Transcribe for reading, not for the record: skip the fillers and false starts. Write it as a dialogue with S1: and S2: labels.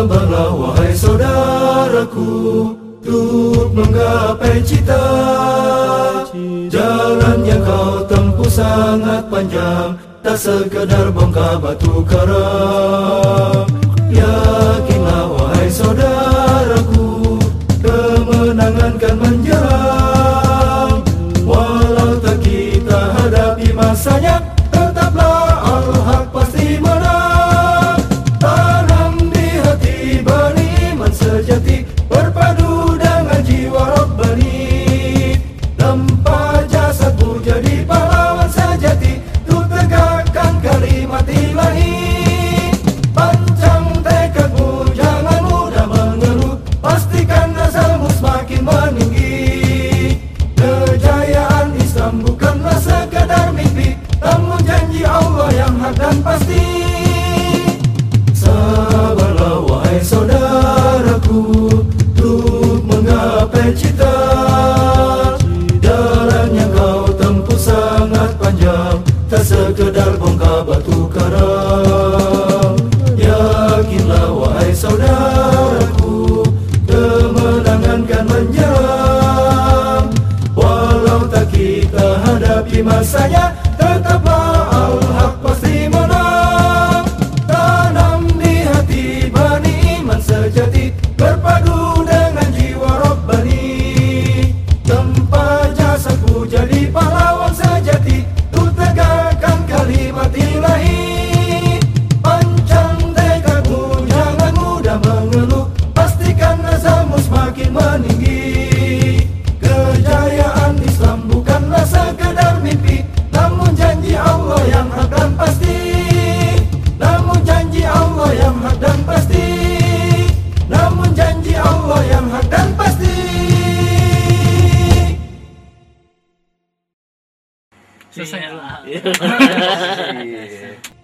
S1: Sabarlah wahai saudaraku, untuk menggapai cita. Jalan yang kau tempuh sangat panjang, tak sekadar bongkar batu karang. Yakinlah wahai saudaraku, kemenangan kan menjerang. Walau tak kita hadapi masanya, tetaplah Al-Haq pasti menang. Tanam di hati Bani iman sejati, berpadu dengan jiwa Rabbani. Lempa jasadku jadi pahlawan sejati, untuk tegakkan kalimat ilahi. Pancang tekadmu, jangan mudah mengeluh, pastikan azalmu semakin meninggi. Kejayaan Islam bukanlah sekadar mimpi, namun janji Allah yang hak dan pasti. Sabarlah wahai saudaraku, untuk menggapai cita. Jalan yang kau tempuh sangat panjang, tak sekedar bongkar batu karang. Yakinlah wahai saudaraku, kemenangan kan menjerang. Walau tak kita hadapi masanya, tetaplah Al-Haq pasti menang. Tanam di hati Bani iman sejati, berpadu dengan jiwa Rabbani. Tempa jasadku jadi pahlawan sejati, untuk tegakkan kalimat ilahi. Pancang tekadmu, jangan mudah mengeluh, pastikan azammu semakin meninggi. Kejayaan Islam bukanlah sekadar mimpi, namun janji Allah yang hak dan pasti. Namun janji Allah yang hak dan pasti. Namun janji Allah yang hak dan pasti.
S2: Selesai.
S3: Iya.